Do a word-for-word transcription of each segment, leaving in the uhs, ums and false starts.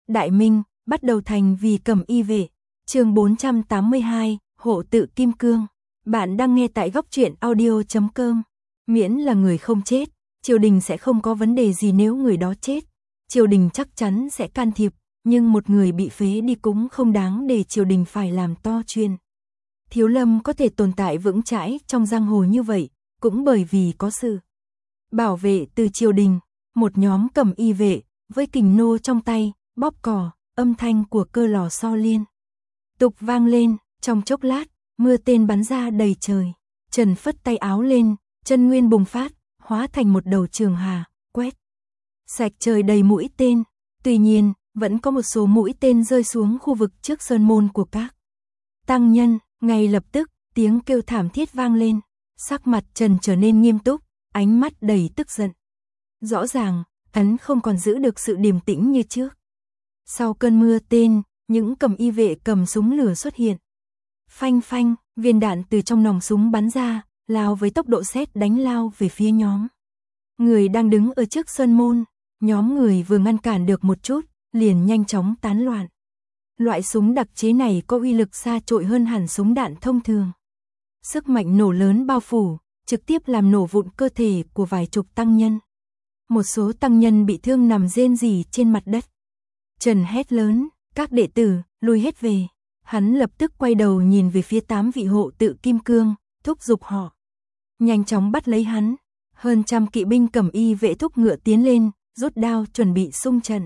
Đại Minh, bắt đầu thành vì Cẩm Y vệ. Chương bốn trăm tám mươi hai, Hộ tự kim cương. Bạn đang nghe tại góc truyện audio chấm com. Miễn là người không chết, triều đình sẽ không có vấn đề gì nếu người đó chết. Triều đình chắc chắn sẽ can thiệp, nhưng một người bị phế đi cũng không đáng để triều đình phải làm to chuyện. Thiếu Lâm có thể tồn tại vững chãi trong giang hồ như vậy, cũng bởi vì có sự bảo vệ từ triều đình. Một nhóm Cẩm Y vệ, với kình nô trong tay, bóp cò, âm thanh của cơ lò xo liên tục vang lên, trong chốc lát, mưa tên bắn ra đầy trời. Trần phất tay áo lên, chân nguyên bùng phát, hóa thành một đầu trường hà, quét sạch trời đầy mũi tên. Tuy nhiên, vẫn có một số mũi tên rơi xuống khu vực trước sơn môn của các tăng nhân. Ngay lập tức, tiếng kêu thảm thiết vang lên. Sắc mặt Trần trở nên nghiêm túc, ánh mắt đầy tức giận. Rõ ràng, hắn không còn giữ được sự điềm tĩnh như trước. Sau cơn mưa tên, những Cẩm Y vệ cầm súng lửa xuất hiện. Phanh phanh, viên đạn từ trong nòng súng bắn ra, lao với tốc độ sét đánh lao về phía nhóm người đang đứng ở trước sơn môn. Nhóm người vừa ngăn cản được một chút, liền nhanh chóng tán loạn. Loại súng đặc chế này có uy lực xa trội hơn hẳn súng đạn thông thường. Sức mạnh nổ lớn bao phủ, trực tiếp làm nổ vụn cơ thể của vài chục tăng nhân. Một số tăng nhân bị thương nằm rên rỉ trên mặt đất. Trần hét lớn, các đệ tử, lui hết về. Hắn lập tức quay đầu nhìn về phía tám vị hộ tự kim cương, thúc giục họ nhanh chóng bắt lấy hắn. Hơn trăm kỵ binh Cẩm Y vệ thúc ngựa tiến lên, rút đao chuẩn bị xung trận.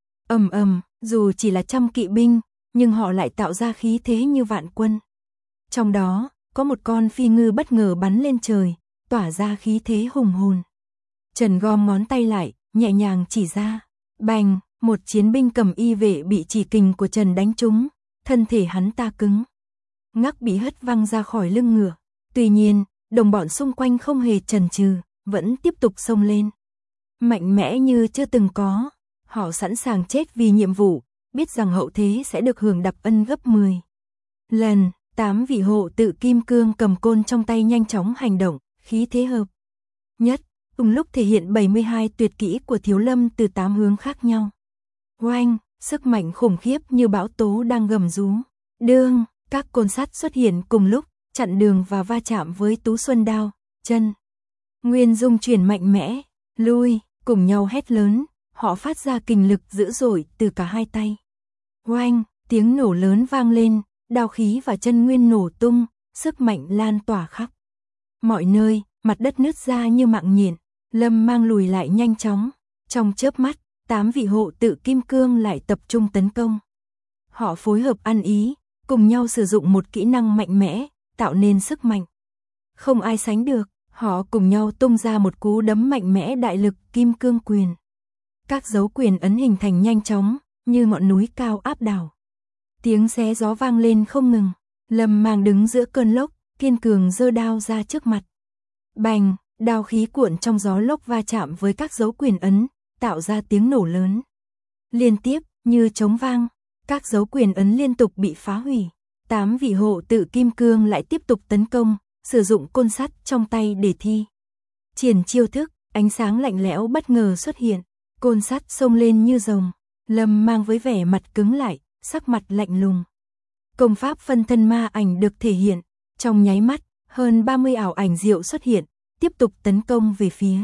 Ầm ầm, dù chỉ là trăm kỵ binh, nhưng họ lại tạo ra khí thế như vạn quân. Trong đó, có một con phi ngư bất ngờ bắn lên trời, tỏa ra khí thế hùng hồn. Trần gom ngón tay lại, nhẹ nhàng chỉ ra. Bành, một chiến binh Cẩm Y vệ bị chỉ kình của Trần đánh trúng, thân thể hắn ta cứng ngắc bị hất văng ra khỏi lưng ngựa. Tuy nhiên, đồng bọn xung quanh không hề chần chừ, vẫn tiếp tục xông lên. Mạnh mẽ như chưa từng có, họ sẵn sàng chết vì nhiệm vụ, biết rằng hậu thế sẽ được hưởng đặc ân gấp mười lần. Tám vị hộ tự kim cương cầm côn trong tay nhanh chóng hành động, khí thế hợp nhất, cùng lúc thể hiện bảy mươi hai tuyệt kỹ của Thiếu Lâm từ tám hướng khác nhau. Oanh, sức mạnh khủng khiếp như bão tố đang gầm rú. Đương, các côn sắt xuất hiện cùng lúc, chặn đường và va chạm với Tú Xuân đao, chân nguyên dung chuyển mạnh mẽ. Lui, cùng nhau hét lớn, họ phát ra kình lực dữ dội từ cả hai tay. Oanh, tiếng nổ lớn vang lên, đao khí và chân nguyên nổ tung, sức mạnh lan tỏa khắp mọi nơi, mặt đất nứt ra như mạng nhện. Lâm Mang lùi lại nhanh chóng. Trong chớp mắt, tám vị hộ tự kim cương lại tập trung tấn công. Họ phối hợp ăn ý, cùng nhau sử dụng một kỹ năng mạnh mẽ, tạo nên sức mạnh không ai sánh được. Họ cùng nhau tung ra một cú đấm mạnh mẽ đại lực kim cương quyền. Các dấu quyền ấn hình thành nhanh chóng, như ngọn núi cao áp đảo. Tiếng xé gió vang lên không ngừng. Lâm Mang đứng giữa cơn lốc, kiên cường giơ đao ra trước mặt. Bành, đao khí cuộn trong gió lốc va chạm với các dấu quyền ấn, tạo ra tiếng nổ lớn. Liên tiếp, như trống vang, các dấu quyền ấn liên tục bị phá hủy. Tám vị hộ tự kim cương lại tiếp tục tấn công, sử dụng côn sắt trong tay để thi triển chiêu thức. Ánh sáng lạnh lẽo bất ngờ xuất hiện, côn sắt xông lên như rồng. Lâm Mang với vẻ mặt cứng lại, sắc mặt lạnh lùng. Công pháp phân thân ma ảnh được thể hiện, trong nháy mắt, hơn ba mươi ảo ảnh diệu xuất hiện, tiếp tục tấn công về phía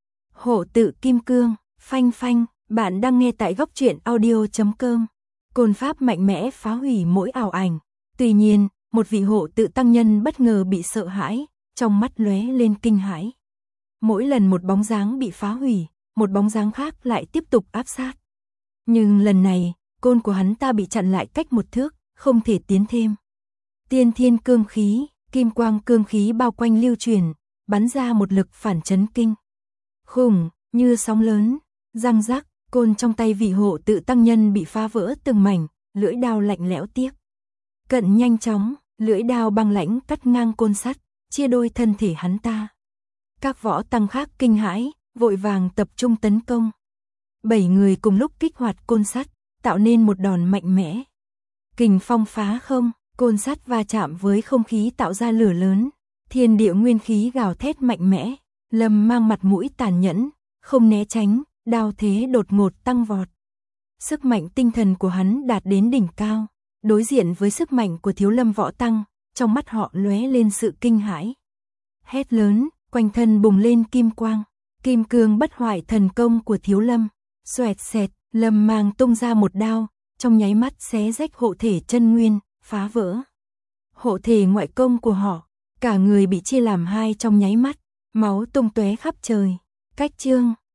hộ tự kim cương. Phanh phanh, bạn đang nghe tại góc truyện audio chấm com. Côn pháp mạnh mẽ phá hủy mỗi ảo ảnh. Tuy nhiên, một vị hộ tự tăng nhân bất ngờ bị sợ hãi, trong mắt lóe lên kinh hãi. Mỗi lần một bóng dáng bị phá hủy, một bóng dáng khác lại tiếp tục áp sát. Nhưng lần này, côn của hắn ta bị chặn lại cách một thước, không thể tiến thêm. Tiên thiên cương khí, kim quang cương khí bao quanh lưu truyền, bắn ra một lực phản chấn kinh khủng, như sóng lớn. Răng rắc, côn trong tay vị hộ tự tăng nhân bị phá vỡ từng mảnh, lưỡi đao lạnh lẽo tiếp cận nhanh chóng, lưỡi đao băng lãnh cắt ngang côn sắt, chia đôi thân thể hắn ta. Các võ tăng khác kinh hãi, vội vàng tập trung tấn công. Bảy người cùng lúc kích hoạt côn sắt, tạo nên một đòn mạnh mẽ. Kình phong phá không, côn sắt va chạm với không khí tạo ra lửa lớn, thiên địa nguyên khí gào thét mạnh mẽ. Lâm Mang mặt mũi tàn nhẫn, không né tránh, đao thế đột ngột tăng vọt. Sức mạnh tinh thần của hắn đạt đến đỉnh cao, đối diện với sức mạnh của Thiếu Lâm Võ Tăng, trong mắt họ lóe lên sự kinh hãi. Hét lớn, quanh thân bùng lên kim quang, kim cương bất hoại thần công của Thiếu Lâm, xoẹt xẹt, Lâm Mang tung ra một đao, trong nháy mắt xé rách hộ thể chân nguyên, phá vỡ hộ thể ngoại công của họ, cả người bị chia làm hai trong nháy mắt, máu tung tóe khắp trời. Cách chương